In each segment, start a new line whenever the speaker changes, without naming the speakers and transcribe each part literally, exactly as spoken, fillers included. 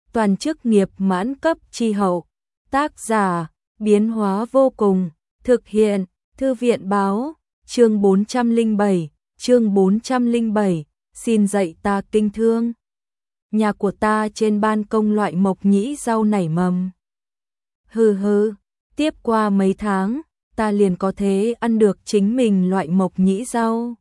toàn chức nghiệp mãn cấp chi hậu. Tác giả, biến hóa vô cùng, thực hiện, thư viện báo, chương bốn trăm lẻ bảy, chương bốn trăm lẻ bảy, xin dạy ta kinh thương. Nhà của ta trên ban công loại mộc nhĩ rau nảy mầm. Hừ hừ, tiếp qua mấy tháng, ta liền có thể ăn được chính mình loại mộc nhĩ rau.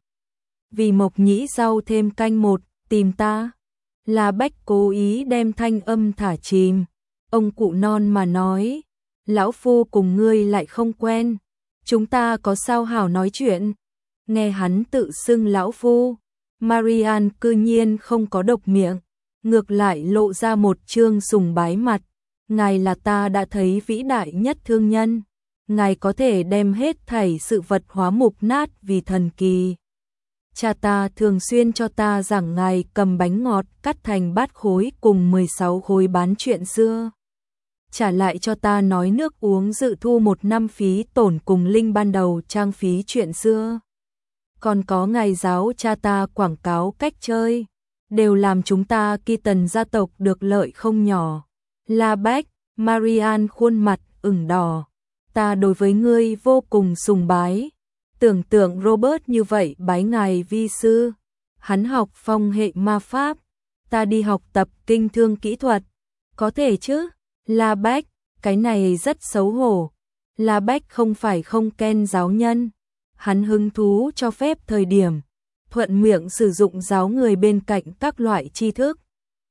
Vì mộc nhĩ rau thêm canh một, tìm ta. La Bách cố ý đem thanh âm thả chìm. Ông cụ non mà nói, lão phu cùng ngươi lại không quen, chúng ta có sao hảo nói chuyện. Nghe hắn tự xưng lão phu, Marian cư nhiên không có độc miệng, ngược lại lộ ra một trương sùng bái mặt. Ngài là ta đã thấy vĩ đại nhất thương nhân, ngài có thể đem hết thảy sự vật hóa mục nát vì thần kỳ. Cha ta thường xuyên cho ta giảng ngài cầm bánh ngọt cắt thành bát khối cùng mười sáu khối bán chuyện xưa. Trả lại cho ta nói nước uống dự thu một năm phí tổn cùng linh ban đầu trang phí chuyện xưa. Còn có ngài giáo cha ta quảng cáo cách chơi, đều làm chúng ta Kỳ Tần gia tộc được lợi không nhỏ. La Bách, Marian khuôn mặt ửng đỏ. Ta đối với ngươi vô cùng sùng bái. Tưởng tượng Robert như vậy bái ngài vi sư. Hắn học phong hệ ma pháp, ta đi học tập kinh thương kỹ thuật. Có thể chứ? La Bách, cái này rất xấu hổ. La Bách không phải không khen giáo nhân. Hắn hứng thú cho phép thời điểm, thuận miệng sử dụng giáo người bên cạnh các loại tri thức.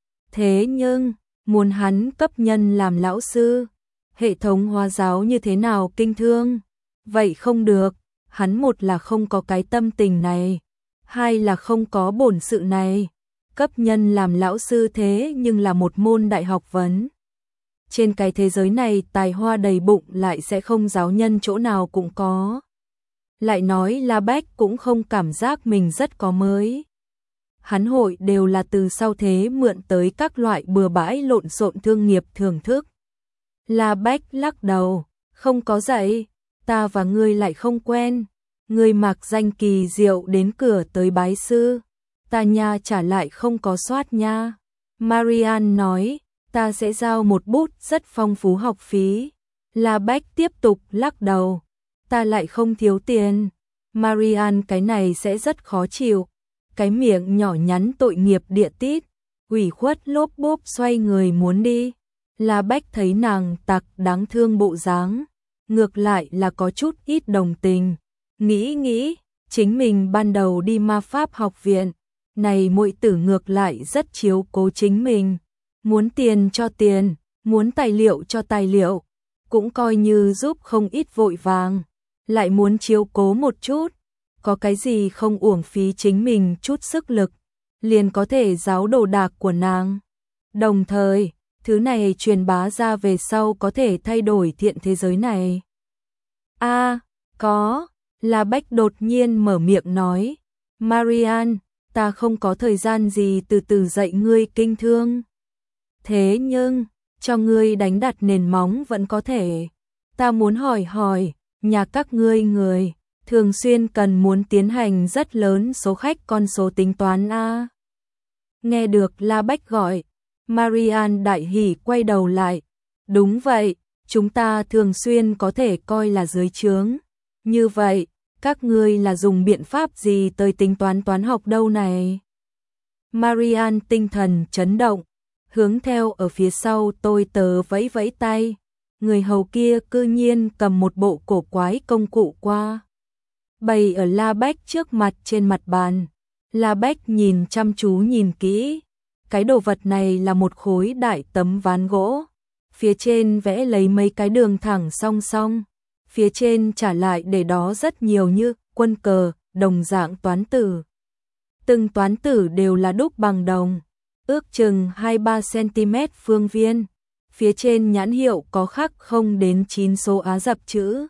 Thế nhưng, muốn hắn cấp nhân làm lão sư, hệ thống hóa giáo như thế nào kinh thương? Vậy không được, hắn một là không có cái tâm tình này, hai là không có bổn sự này. Cấp nhân làm lão sư thế nhưng là một môn đại học vấn. Trên cái thế giới này tài hoa đầy bụng lại sẽ không giáo nhân chỗ nào cũng có. Lại nói La Bách cũng không cảm giác mình rất có mới. Hắn hội đều là từ sau thế mượn tới các loại bừa bãi lộn xộn thương nghiệp thưởng thức. La Bách lắc đầu, không có dạy, ta và ngươi lại không quen. Ngươi mặc danh kỳ diệu đến cửa tới bái sư, ta nha trả lại không có soát nha. Marian nói, ta sẽ giao một bút rất phong phú học phí. La Bách tiếp tục lắc đầu, ta lại không thiếu tiền. Marian cái này sẽ rất khó chịu. Cái miệng nhỏ nhắn tội nghiệp địa tít, ủy khuất lốp bốp xoay người muốn đi. La Bách thấy nàng tặc đáng thương bộ dáng, ngược lại là có chút ít đồng tình. Nghĩ nghĩ, chính mình ban đầu đi ma pháp học viện, này muội tử ngược lại rất chiếu cố chính mình. Muốn tiền cho tiền, muốn tài liệu cho tài liệu, cũng coi như giúp không ít vội vàng. Lại muốn chiếu cố một chút, có cái gì không uổng phí chính mình chút sức lực, liền có thể giáo đồ đạc của nàng. Đồng thời, thứ này truyền bá ra về sau có thể thay đổi thiện thế giới này. A, à, có, La Bách đột nhiên mở miệng nói, Marian, ta không có thời gian gì từ từ dạy ngươi kinh thương. Thế nhưng, cho ngươi đánh đặt nền móng vẫn có thể. Ta muốn hỏi hỏi, nhà các ngươi người, thường xuyên cần muốn tiến hành rất lớn số khách con số tính toán a. Nghe được La Bách gọi, Marian đại hỉ quay đầu lại. Đúng vậy, chúng ta thường xuyên có thể coi là dưới trướng. Như vậy, các ngươi là dùng biện pháp gì tới tính toán toán học đâu này? Marian tinh thần chấn động, hướng theo ở phía sau tôi tớ vẫy vẫy tay. Người hầu kia cư nhiên cầm một bộ cổ quái công cụ qua, bày ở La Bách trước mặt trên mặt bàn. La Bách nhìn chăm chú nhìn kỹ, cái đồ vật này là một khối đại tấm ván gỗ, phía trên vẽ lấy mấy cái đường thẳng song song, phía trên trả lại để đó rất nhiều như quân cờ, đồng dạng toán tử. Từng toán tử đều là đúc bằng đồng, ước chừng hai ba xăng-ti-mét phương viên. Phía trên nhãn hiệu có khắc không đến chín số Á Dập chữ.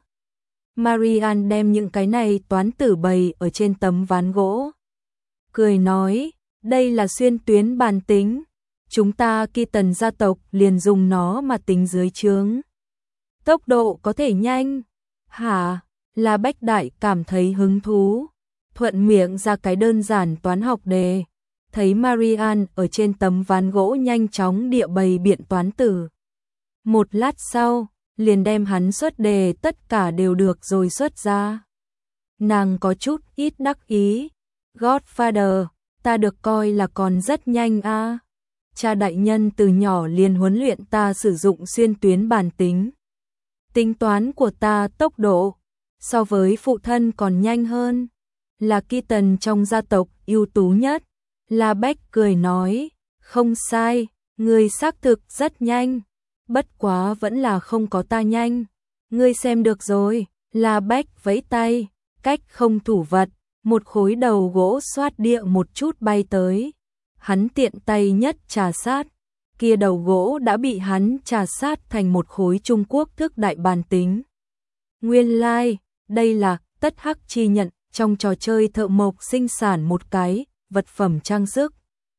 Marian đem những cái này toán tử bày ở trên tấm ván gỗ. Cười nói, đây là xuyên tuyến bàn tính. Chúng ta Kỳ Tần gia tộc liền dùng nó mà tính dưới chướng. Tốc độ có thể nhanh. Hả? La Bách Đại cảm thấy hứng thú. Thuận miệng ra cái đơn giản toán học đề. thấy Marian ở trên tấm ván gỗ nhanh chóng địa bày biện toán tử. Một lát sau, liền đem hắn xuất đề tất cả đều được rồi xuất ra. Nàng có chút ít đắc ý. Godfather, ta được coi là còn rất nhanh a. À. Cha đại nhân từ nhỏ liền huấn luyện ta sử dụng xuyên tuyến bàn tính. Tính toán của ta tốc độ so với phụ thân còn nhanh hơn. Là Keaton trong gia tộc ưu tú nhất. La Beck cười nói, không sai, ngươi xác thực rất nhanh. Bất quá vẫn là không có ta nhanh. Ngươi xem được rồi. La Beck vẫy tay, cách không thủ vật, một khối đầu gỗ xoát địa một chút bay tới. Hắn tiện tay nhất trà sát, kia đầu gỗ đã bị hắn trà sát thành một khối Trung Quốc thức đại bàn tính. Nguyên lai, like, đây là tất hắc chi nhận trong trò chơi thợ mộc sinh sản một cái vật phẩm trang sức.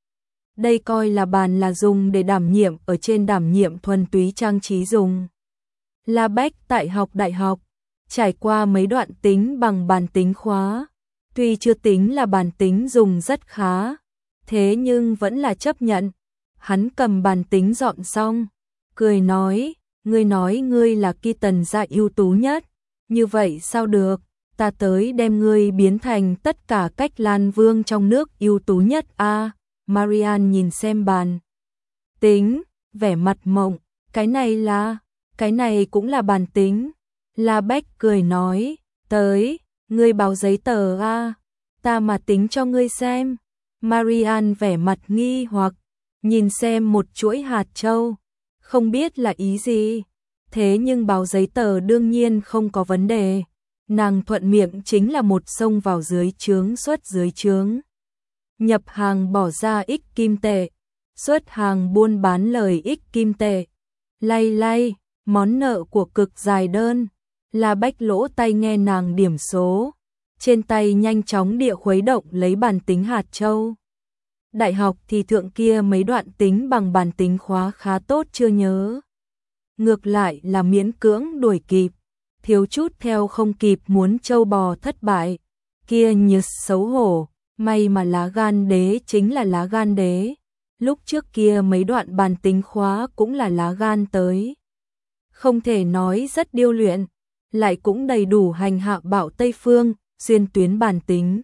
Đây coi là bàn là dùng để đảm nhiệm ở trên đảm nhiệm thuần túy trang trí dùng. La Beck tại học đại học, trải qua mấy đoạn tính bằng bàn tính khóa, tuy chưa tính là bàn tính dùng rất khá, thế nhưng vẫn là chấp nhận. Hắn cầm bàn tính dọn xong, cười nói, ngươi nói ngươi là Keaton gia ưu tú nhất, như vậy sao được, ta tới đem ngươi biến thành tất cả cách Lan Vương trong nước ưu tú nhất a. À, Marian nhìn xem bàn tính, vẻ mặt mộng, cái này là, cái này cũng là bàn tính. La Beck cười nói, tới, ngươi báo giấy tờ a, à, ta mà tính cho ngươi xem. Marian vẻ mặt nghi hoặc, nhìn xem một chuỗi hạt châu, không biết là ý gì, thế nhưng báo giấy tờ đương nhiên không có vấn đề. Nàng thuận miệng chính là một xông vào dưới trướng xuất dưới trướng. Nhập hàng bỏ ra ích kim tệ, xuất hàng buôn bán lời ích kim tệ. Lay lay, món nợ của cực dài đơn. La Beck lỗ tai nghe nàng điểm số, trên tay nhanh chóng địa khuấy động lấy bàn tính hạt châu. Đại học thì thượng kia mấy đoạn tính bằng bàn tính khóa khá tốt chưa nhớ. Ngược lại là miễn cưỡng đuổi kịp, thiếu chút theo không kịp muốn châu bò thất bại. Kia như xấu hổ, may mà lá gan đế chính là lá gan đế. Lúc trước kia mấy đoạn bàn tính khóa cũng là lá gan tới. Không thể nói rất điêu luyện, lại cũng đầy đủ hành hạ bạo Tây Phương, xuyên tuyến bàn tính.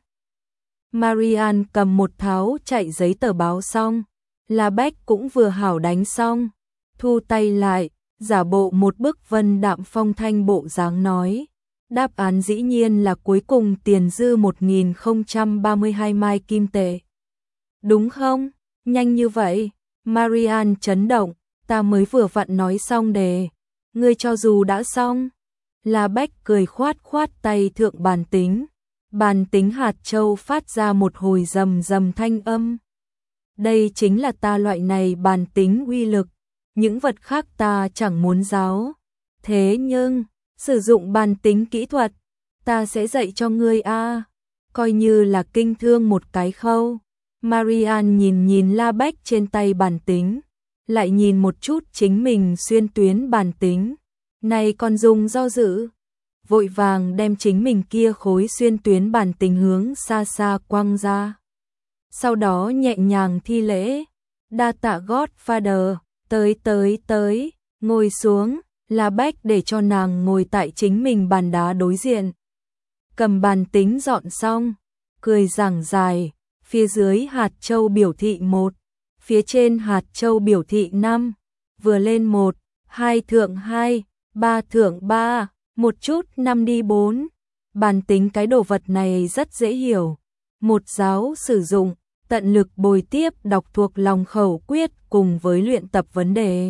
Marian cầm một tháo chạy giấy tờ báo xong, La Beck cũng vừa hảo đánh xong, thu tay lại, giả bộ một bức vân đạm phong thanh bộ dáng nói, đáp án dĩ nhiên là cuối cùng tiền dư một nghìn không trăm ba mươi hai mai kim tệ. Đúng không? Nhanh như vậy? Marian chấn động, ta mới vừa vặn nói xong đề, ngươi cho dù đã xong. La Beck cười khoát khoát tay thượng bàn tính. Bàn tính hạt châu phát ra một hồi rầm rầm thanh âm. Đây chính là ta loại này bàn tính uy lực, những vật khác ta chẳng muốn giáo. Thế nhưng, sử dụng bàn tính kỹ thuật, ta sẽ dạy cho ngươi a. À. Coi như là kinh thương một cái khâu. Marian nhìn nhìn La Beck trên tay bàn tính, lại nhìn một chút chính mình xuyên tuyến bàn tính. Này còn dùng do dự, vội vàng đem chính mình kia khối xuyên tuyến bàn tính hướng xa xa quăng ra. Sau đó nhẹ nhàng thi lễ, đa tạ Godfather, tới tới tới, ngồi xuống. La Beck để cho nàng ngồi tại chính mình bàn đá đối diện. Cầm bàn tính dọn xong, cười giảng dài, phía dưới hạt châu biểu thị một, phía trên hạt châu biểu thị năm, vừa lên một, hai thượng hai, ba thượng ba, một chút năm đi bốn. Bàn tính cái đồ vật này rất dễ hiểu. Một giáo sử dụng, tận lực bồi tiếp đọc thuộc lòng khẩu quyết cùng với luyện tập vấn đề.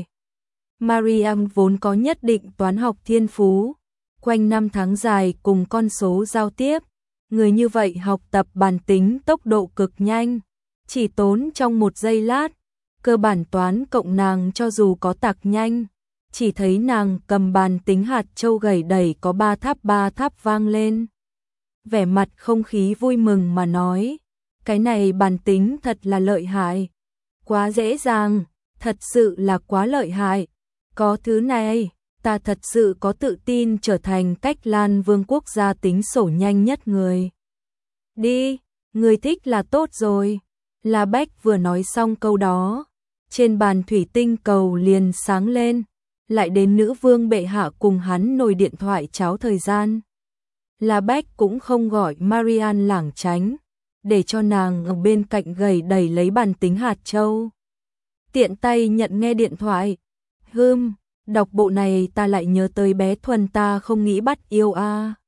Mariam vốn có nhất định toán học thiên phú, quanh năm tháng dài cùng con số giao tiếp, người như vậy học tập bàn tính tốc độ cực nhanh, chỉ tốn trong một giây lát, cơ bản toán cộng nàng cho dù có tạc nhanh, chỉ thấy nàng cầm bàn tính hạt châu gầy đẩy có ba tháp ba tháp vang lên. Vẻ mặt không khí vui mừng mà nói, cái này bàn tính thật là lợi hại, quá dễ dàng, thật sự là quá lợi hại. Có thứ này, ta thật sự có tự tin trở thành cách Lan Vương quốc gia tính sổ nhanh nhất người. Đi, người thích là tốt rồi. La Bách vừa nói xong câu đó, trên bàn thủy tinh cầu liền sáng lên, lại đến nữ vương bệ hạ cùng hắn nồi điện thoại cháo thời gian. La Bách cũng không gọi Marianne lảng tránh, để cho nàng ở bên cạnh gầy đẩy lấy bàn tính hạt châu. Tiện tay nhận nghe điện thoại. Hừm, đọc bộ này ta lại nhớ tới bé Thuần ta không nghĩ bắt yêu a. À.